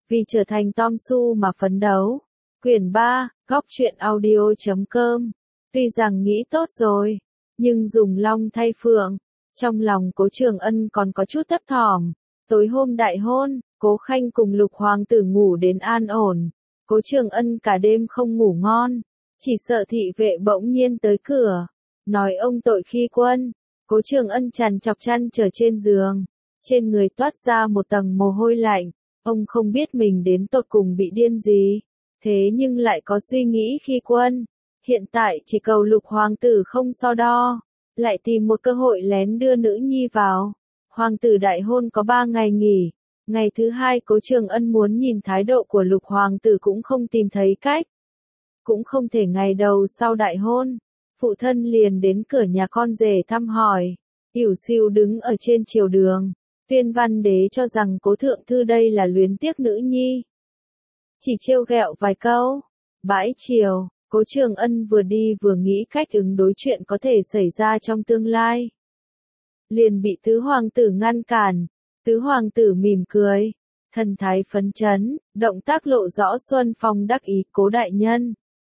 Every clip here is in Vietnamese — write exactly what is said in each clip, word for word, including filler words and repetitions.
vì trở thành Tom Su mà phấn đấu. Quyển ba, góc truyện audio chấm com. Tuy rằng nghĩ tốt rồi, nhưng dùng long thay phượng. Trong lòng Cố Trường Ân còn có chút thấp thỏm. Tối hôm đại hôn, Cố Khanh cùng Lục Hoàng tử ngủ đến an ổn. Cố Trường Ân cả đêm không ngủ ngon, chỉ sợ thị vệ bỗng nhiên tới cửa, nói ông tội khi quân. Cố Trường Ân trằn trọc chăn trở trên giường, trên người toát ra một tầng mồ hôi lạnh. Ông không biết mình đến tột cùng bị điên gì, thế nhưng lại có suy nghĩ khi quân. Hiện tại chỉ cầu Lục Hoàng tử không so đo, lại tìm một cơ hội lén đưa nữ nhi vào. Hoàng tử đại hôn có ba ngày nghỉ, ngày thứ hai Cố Trường Ân muốn nhìn thái độ của Lục Hoàng tử cũng không tìm thấy cách. Cũng không thể ngày đầu sau đại hôn, phụ thân liền đến cửa nhà con rể thăm hỏi. Yểu Sìu đứng ở trên triều đường, tuyên văn đế cho rằng Cố thượng thư đây là luyến tiếc nữ nhi, chỉ trêu ghẹo vài câu. Bãi triều, Cố Trường Ân vừa đi vừa nghĩ cách ứng đối chuyện có thể xảy ra trong tương lai. Liền bị tứ hoàng tử ngăn cản. Tứ hoàng tử mỉm cười, thần thái phấn chấn, động tác lộ rõ xuân phong đắc ý. Cố đại nhân.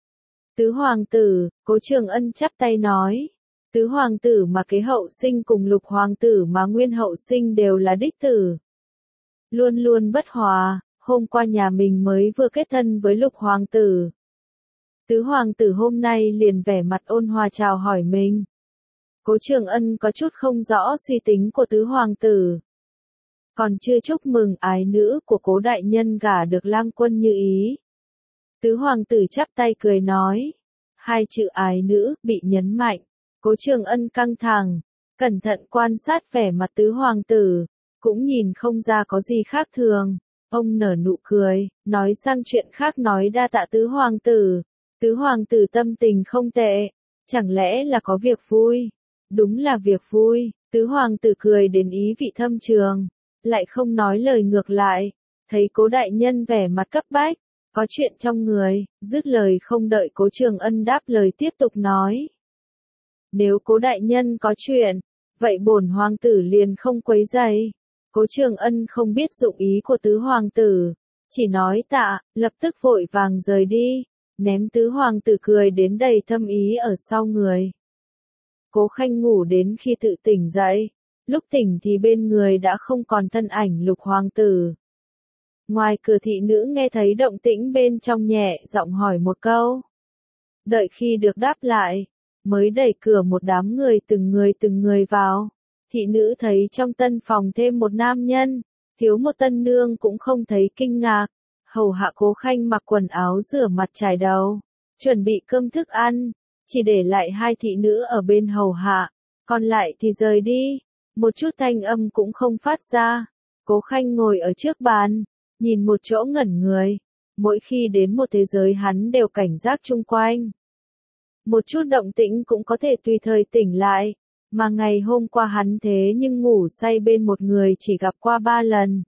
Tứ hoàng tử, Cố Trường Ân chắp tay nói. Tứ hoàng tử mà kế hậu sinh cùng Lục hoàng tử mà nguyên hậu sinh đều là đích tử. Luôn luôn bất hòa, hôm qua nhà mình mới vừa kết thân với Lục hoàng tử. Tứ hoàng tử hôm nay liền vẻ mặt ôn hòa chào hỏi mình. Cố Trường Ân có chút không rõ suy tính của tứ hoàng tử. Còn chưa chúc mừng ái nữ của Cố đại nhân gả được lang quân như ý. Tứ hoàng tử chắp tay cười nói. Hai chữ ái nữ bị nhấn mạnh. Cố Trường Ân căng thẳng, cẩn thận quan sát vẻ mặt tứ hoàng tử, cũng nhìn không ra có gì khác thường. Ông nở nụ cười, nói sang chuyện khác nói đa tạ tứ hoàng tử. Tứ hoàng tử tâm tình không tệ, chẳng lẽ là có việc vui? Đúng là việc vui. Tứ hoàng tử cười đến ý vị thâm trường, lại không nói lời ngược lại. Thấy Cố đại nhân vẻ mặt cấp bách, có chuyện trong người, dứt lời không đợi Cố Trường Ân đáp lời tiếp tục nói. Nếu Cố đại nhân có chuyện, vậy bổn hoàng tử liền không quấy rầy. Cố Trường Ân không biết dụng ý của tứ hoàng tử, chỉ nói tạ, lập tức vội vàng rời đi, ném tứ hoàng tử cười đến đầy thâm ý ở sau người. Cố Khanh ngủ đến khi tự tỉnh dậy, lúc tỉnh thì bên người đã không còn thân ảnh Lục hoàng tử. Ngoài cửa thị nữ nghe thấy động tĩnh bên trong nhẹ giọng hỏi một câu. Đợi khi được đáp lại, mới đẩy cửa một đám người từng người từng người vào. Thị nữ thấy trong tân phòng thêm một nam nhân, thiếu một tân nương cũng không thấy kinh ngạc. Hầu hạ Cố Khanh mặc quần áo rửa mặt chải đầu, chuẩn bị cơm thức ăn, chỉ để lại hai thị nữ ở bên hầu hạ, còn lại thì rời đi, một chút thanh âm cũng không phát ra. Cố Khanh ngồi ở trước bàn, nhìn một chỗ ngẩn người, mỗi khi đến một thế giới hắn đều cảnh giác chung quanh. Một chút động tĩnh cũng có thể tùy thời tỉnh lại, mà ngày hôm qua hắn thế nhưng ngủ say bên một người chỉ gặp qua ba lần.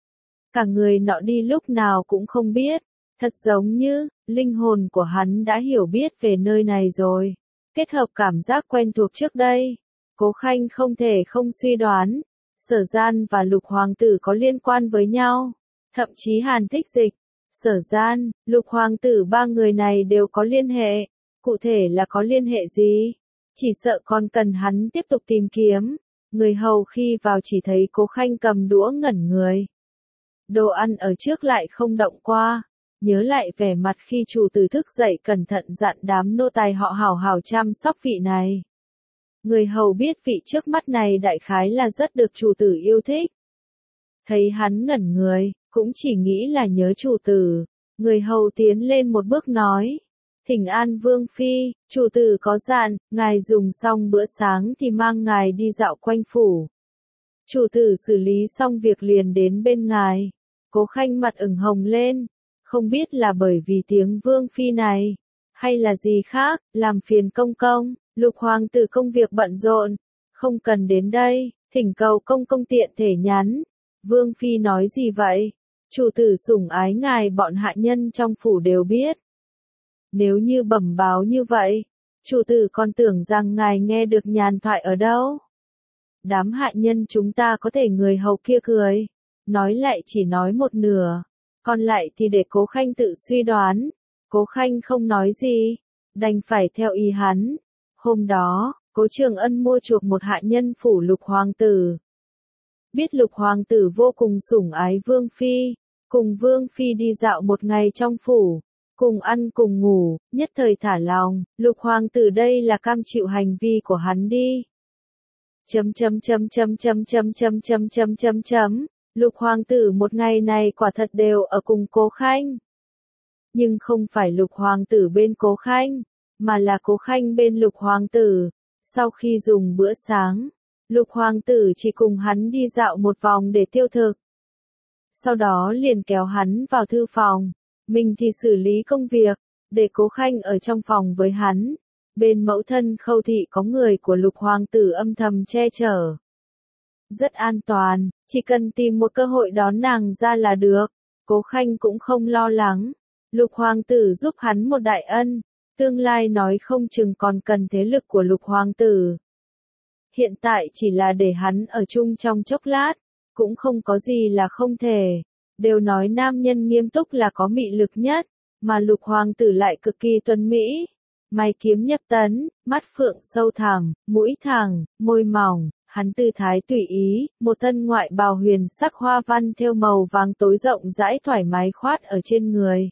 Cả người nọ đi lúc nào cũng không biết, thật giống như, linh hồn của hắn đã hiểu biết về nơi này rồi, kết hợp cảm giác quen thuộc trước đây. Cố Khanh không thể không suy đoán, Sở Gian và Lục hoàng tử có liên quan với nhau, thậm chí Hàn Thích Dịch, Sở Gian, Lục hoàng tử ba người này đều có liên hệ, cụ thể là có liên hệ gì? Chỉ sợ còn cần hắn tiếp tục tìm kiếm. Người hầu khi vào chỉ thấy Cố Khanh cầm đũa ngẩn người. Đồ ăn ở trước lại không động qua, nhớ lại vẻ mặt khi chủ tử thức dậy cẩn thận dặn đám nô tài họ hảo hảo chăm sóc vị này. Người hầu biết vị trước mắt này đại khái là rất được chủ tử yêu thích. Thấy hắn ngẩn người, cũng chỉ nghĩ là nhớ chủ tử. Người hầu tiến lên một bước nói. Thỉnh an vương phi, chủ tử có dặn, ngài dùng xong bữa sáng thì mang ngài đi dạo quanh phủ. Chủ tử xử lý xong việc liền đến bên ngài. Cố Khanh mặt ửng hồng lên, không biết là bởi vì tiếng vương phi này, hay là gì khác, làm phiền công công. Lục hoàng tử công việc bận rộn, không cần đến đây, thỉnh cầu công công tiện thể nhắn. Vương phi nói gì vậy? Chủ tử sủng ái ngài bọn hạ nhân trong phủ đều biết. Nếu như bẩm báo như vậy, chủ tử còn tưởng rằng ngài nghe được nhàn thoại ở đâu. Đám hạ nhân chúng ta có thể người hầu kia cười, nói lại chỉ nói một nửa, còn lại thì để Cố Khanh tự suy đoán. Cố Khanh không nói gì, đành phải theo ý hắn. Hôm đó, Cố Trường Ân mua chuộc một hạ nhân phủ Lục Hoàng tử. Biết Lục Hoàng tử vô cùng sủng ái Vương Phi, cùng Vương Phi đi dạo một ngày trong phủ, cùng ăn cùng ngủ, nhất thời thả lòng, Lục Hoàng tử đây là cam chịu hành vi của hắn đi. Chấm chấm chấm chấm chấm chấm chấm chấm chấm chấm chấm, Lục Hoàng tử một ngày này quả thật đều ở cùng Cố Khanh. Nhưng không phải Lục Hoàng tử bên Cố Khanh, mà là Cố Khanh bên Lục Hoàng tử. Sau khi dùng bữa sáng, Lục Hoàng tử chỉ cùng hắn đi dạo một vòng để tiêu thực. Sau đó liền kéo hắn vào thư phòng, mình thì xử lý công việc, để Cố Khanh ở trong phòng với hắn. Bên mẫu thân Khâu thị có người của Lục Hoàng tử âm thầm che chở. Rất an toàn, chỉ cần tìm một cơ hội đón nàng ra là được. Cố Khanh cũng không lo lắng. Lục Hoàng tử giúp hắn một đại ân, tương lai nói không chừng còn cần thế lực của Lục Hoàng tử. Hiện tại chỉ là để hắn ở chung trong chốc lát, cũng không có gì là không thể. Đều nói nam nhân nghiêm túc là có mị lực nhất, mà Lục Hoàng tử lại cực kỳ tuấn mỹ. Mày kiếm nhập tấn, mắt phượng sâu thẳm, mũi thẳng, môi mỏng, hắn tư thái tùy ý, một thân ngoại bào huyền sắc hoa văn thêu màu vàng tối rộng rãi thoải mái khoát ở trên người.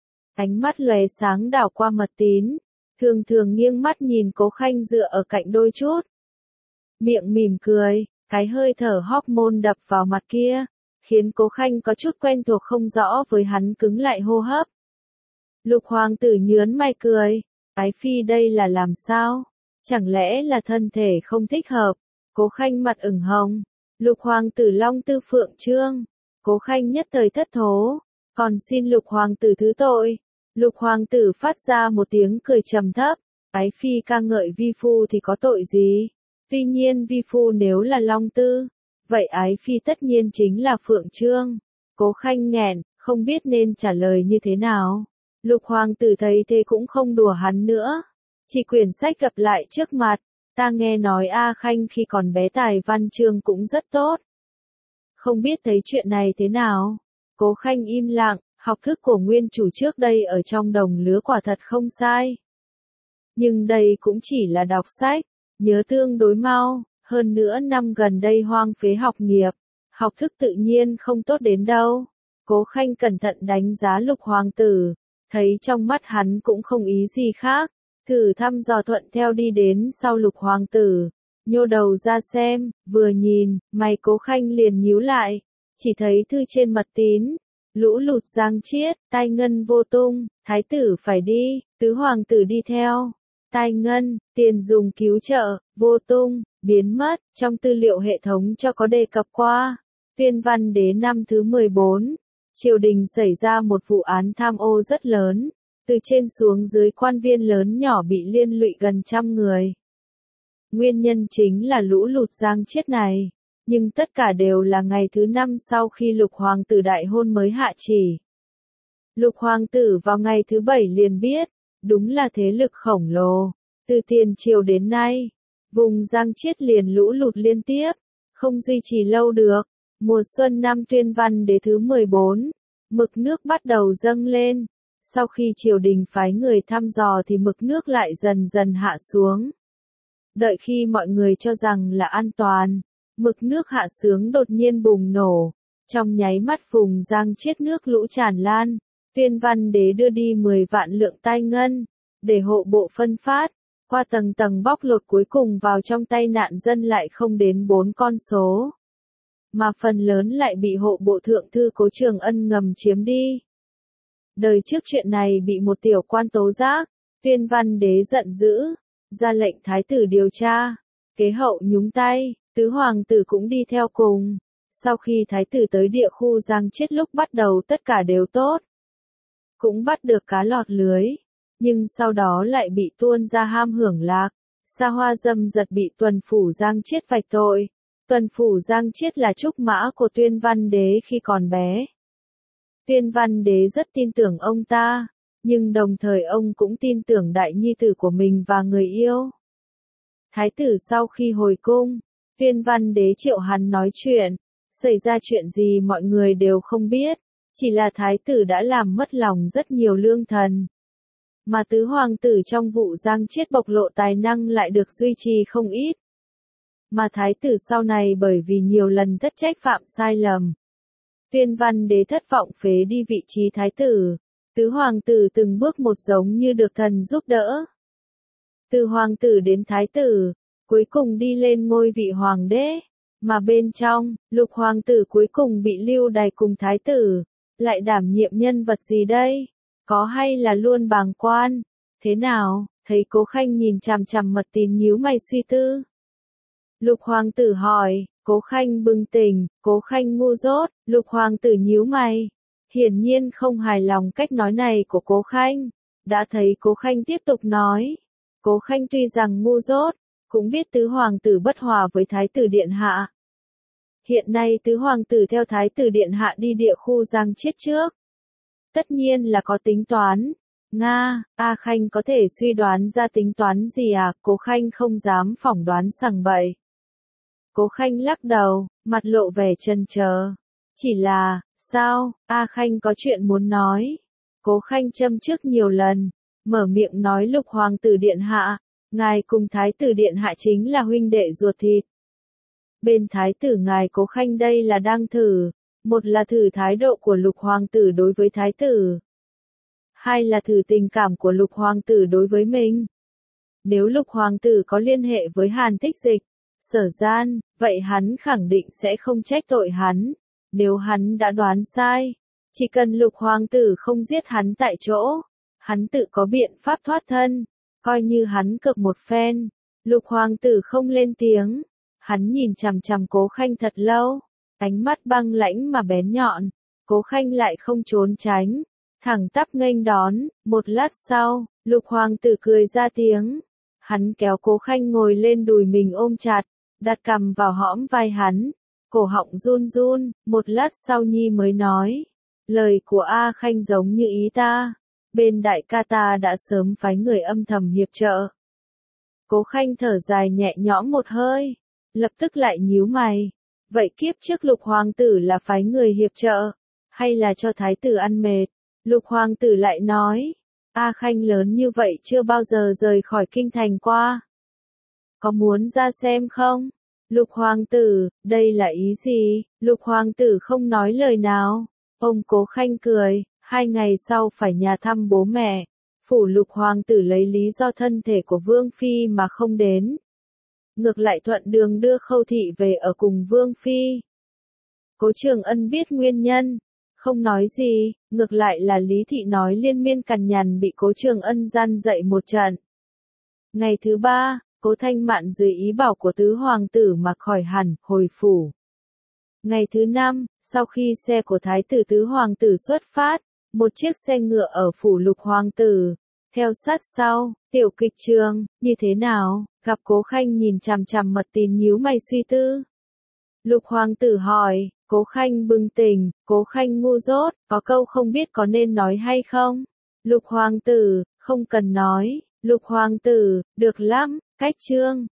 Ánh mắt lóe sáng đảo qua Mật Tín, thường thường nghiêng mắt nhìn Cố Khanh dựa ở cạnh đôi chút. Miệng mỉm cười, cái hơi thở hormone đập vào mặt kia, khiến Cố Khanh có chút quen thuộc không rõ với hắn cứng lại hô hấp. Lục Hoàng tử nhướn mày cười, Ái Phi đây là làm sao? Chẳng lẽ là thân thể không thích hợp? Cố Khanh mặt ửng hồng, Lục Hoàng tử long tư phượng trương. Cố Khanh nhất thời thất thố, còn xin Lục Hoàng tử thứ tội. Lục Hoàng tử phát ra một tiếng cười trầm thấp, Ái Phi ca ngợi vi phu thì có tội gì? Tuy nhiên vi phu nếu là long tư, vậy Ái Phi tất nhiên chính là phượng trương. Cố Khanh nghẹn, không biết nên trả lời như thế nào. Lục Hoàng tử thấy thế cũng không đùa hắn nữa, chỉ quyển sách gặp lại trước mặt. Ta nghe nói A Khanh khi còn bé tài văn chương cũng rất tốt. Không biết thấy chuyện này thế nào? Cố Khanh im lặng, học thức của nguyên chủ trước đây ở trong đồng lứa quả thật không sai. Nhưng đây cũng chỉ là đọc sách, nhớ tương đối mau, hơn nữa năm gần đây hoang phế học nghiệp, học thức tự nhiên không tốt đến đâu. Cố Khanh cẩn thận đánh giá Lục Hoàng tử, thấy trong mắt hắn cũng không ý gì khác. Thử thăm dò thuận theo đi đến sau Lục Hoàng tử, nhô đầu ra xem, vừa nhìn, mày Cố Khanh liền nhíu lại, chỉ thấy thư trên Mật Tín, lũ lụt giang chiết, tai ngân vô tung, thái tử phải đi, tứ hoàng tử đi theo, tai ngân, tiền dùng cứu trợ, vô tung, biến mất, trong tư liệu hệ thống cho có đề cập qua. Tuyên Văn Đế năm thứ mười bốn, triều đình xảy ra một vụ án tham ô rất lớn. Từ trên xuống dưới quan viên lớn nhỏ bị liên lụy gần trăm người. Nguyên nhân chính là lũ lụt giang chiết này, nhưng tất cả đều là ngày thứ năm sau khi Lục Hoàng tử đại hôn mới hạ chỉ. Lục Hoàng tử vào ngày thứ bảy liền biết, đúng là thế lực khổng lồ, từ tiền triều đến nay, vùng giang chiết liền lũ lụt liên tiếp, không duy trì lâu được. Mùa xuân năm Tuyên Văn Đế thứ mười bốn, mực nước bắt đầu dâng lên. Sau khi triều đình phái người thăm dò thì mực nước lại dần dần hạ xuống. Đợi khi mọi người cho rằng là an toàn, mực nước hạ xuống đột nhiên bùng nổ. Trong nháy mắt vùng giang chiết nước lũ tràn lan, Tuyên Văn Đế đưa đi mười vạn lượng tai ngân, để hộ bộ phân phát, qua tầng tầng bóc lột cuối cùng vào trong tay nạn dân lại không đến bốn con số. Mà phần lớn lại bị hộ bộ thượng thư Cố Trường Ân ngầm chiếm đi. Đời trước chuyện này bị một tiểu quan tố giác, Tuyên Văn Đế giận dữ, ra lệnh thái tử điều tra, kế hậu nhúng tay, tứ hoàng tử cũng đi theo cùng. Sau khi thái tử tới địa khu giang chiết lúc bắt đầu tất cả đều tốt, cũng bắt được cá lọt lưới, nhưng sau đó lại bị tuôn ra ham hưởng lạc, xa hoa dâm dật bị tuần phủ giang chiết vạch tội. Tuần phủ giang chiết là trúc mã của Tuyên Văn Đế khi còn bé. Tuyên Văn Đế rất tin tưởng ông ta, nhưng đồng thời ông cũng tin tưởng đại nhi tử của mình và người yêu. Thái tử sau khi hồi cung, Tuyên Văn Đế triệu hắn nói chuyện, xảy ra chuyện gì mọi người đều không biết, Chỉ là thái tử đã làm mất lòng rất nhiều lương thần. Mà tứ hoàng tử trong vụ giang chiết bộc lộ tài năng lại được duy trì không ít. Mà thái tử sau này bởi vì nhiều lần thất trách phạm sai lầm. Tuyên văn đế thất vọng phế đi vị trí thái tử. Tứ hoàng tử từng bước một giống như được thần giúp đỡ. Từ hoàng tử đến thái tử, cuối cùng đi lên ngôi vị hoàng đế. Mà bên trong, lục hoàng tử cuối cùng bị lưu đày cùng thái tử. Lại đảm nhiệm nhân vật gì đây? Có hay là luôn bàng quan? Thế nào? Thấy Cố Khanh nhìn chằm chằm Mật Tín nhíu mày suy tư. Lục hoàng tử hỏi, Cố Khanh bừng tỉnh, Cố Khanh ngu dốt, lục hoàng tử nhíu mày. Hiển nhiên không hài lòng cách nói này của Cố Khanh. Đã thấy Cố Khanh tiếp tục nói. Cố Khanh tuy rằng ngu dốt, cũng biết tứ hoàng tử bất hòa với thái tử điện hạ. Hiện nay tứ hoàng tử theo thái tử điện hạ đi địa khu giang chiết trước. Tất nhiên là có tính toán. Nga, A Khanh có thể suy đoán ra tính toán gì à? Cố Khanh không dám phỏng đoán sằng bậy. Cố Khanh lắc đầu, mặt lộ vẻ chần chờ. Chỉ là, sao, A Khanh có chuyện muốn nói. Cố Khanh châm trước nhiều lần, mở miệng nói lục hoàng tử điện hạ, ngài cùng thái tử điện hạ chính là huynh đệ ruột thịt. Bên thái tử ngài Cố Khanh đây là đang thử, một là thử thái độ của lục hoàng tử đối với thái tử. Hai là thử tình cảm của lục hoàng tử đối với mình. Nếu lục hoàng tử có liên hệ với Hàn Thích Dịch, Sở Gian, vậy hắn khẳng định sẽ không trách tội hắn. Nếu hắn đã đoán sai, chỉ cần lục hoàng tử không giết hắn tại chỗ, hắn tự có biện pháp thoát thân, coi như hắn cực một phen. Lục hoàng tử không lên tiếng, hắn nhìn chằm chằm Cố Khanh thật lâu, ánh mắt băng lãnh mà bén nhọn. Cố Khanh lại không trốn tránh, thẳng tắp nghênh đón. Một lát sau, lục hoàng tử cười ra tiếng. Hắn kéo Cố Khanh ngồi lên đùi mình ôm chặt, đặt cằm vào hõm vai hắn, cổ họng run run. Một lát sau Nhi mới nói, lời của A Khanh giống như ý ta, bên đại ca ta đã sớm phái người âm thầm hiệp trợ. Cố Khanh thở dài nhẹ nhõm một hơi, lập tức lại nhíu mày. Vậy kiếp trước lục hoàng tử là phái người hiệp trợ, hay là cho thái tử ăn mệt? Lục hoàng tử lại nói, A Khanh lớn như vậy chưa bao giờ rời khỏi kinh thành qua. Có muốn ra xem không? Lục hoàng tử, đây là ý gì? Lục hoàng tử không nói lời nào. Ông Cố Khanh cười, hai ngày sau phải nhà thăm bố mẹ. Phủ lục hoàng tử lấy lý do thân thể của Vương Phi mà không đến. Ngược lại thuận đường đưa Khâu Thị về ở cùng Vương Phi. Cố Trường Ân biết nguyên nhân, không nói gì, ngược lại là Lý Thị nói liên miên cằn nhằn bị Cố Trường Ân gian dạy một trận. Ngày thứ ba, Cố Thanh Mạn dưới ý bảo của tứ hoàng tử mà khỏi hẳn, hồi phủ. Ngày thứ năm, sau khi xe của thái tử tứ hoàng tử xuất phát, một chiếc xe ngựa ở phủ lục hoàng tử, theo sát sau. Tiểu Kịch Trường, như thế nào? Gặp Cố Khanh nhìn chằm chằm Mật Tín nhíu mày suy tư. Lục hoàng tử hỏi, Cố Khanh bừng tỉnh, Cố Khanh ngu dốt, có câu không biết có nên nói hay không? Lục hoàng tử, không cần nói. Lục hoàng tử, được lắm, cách chương.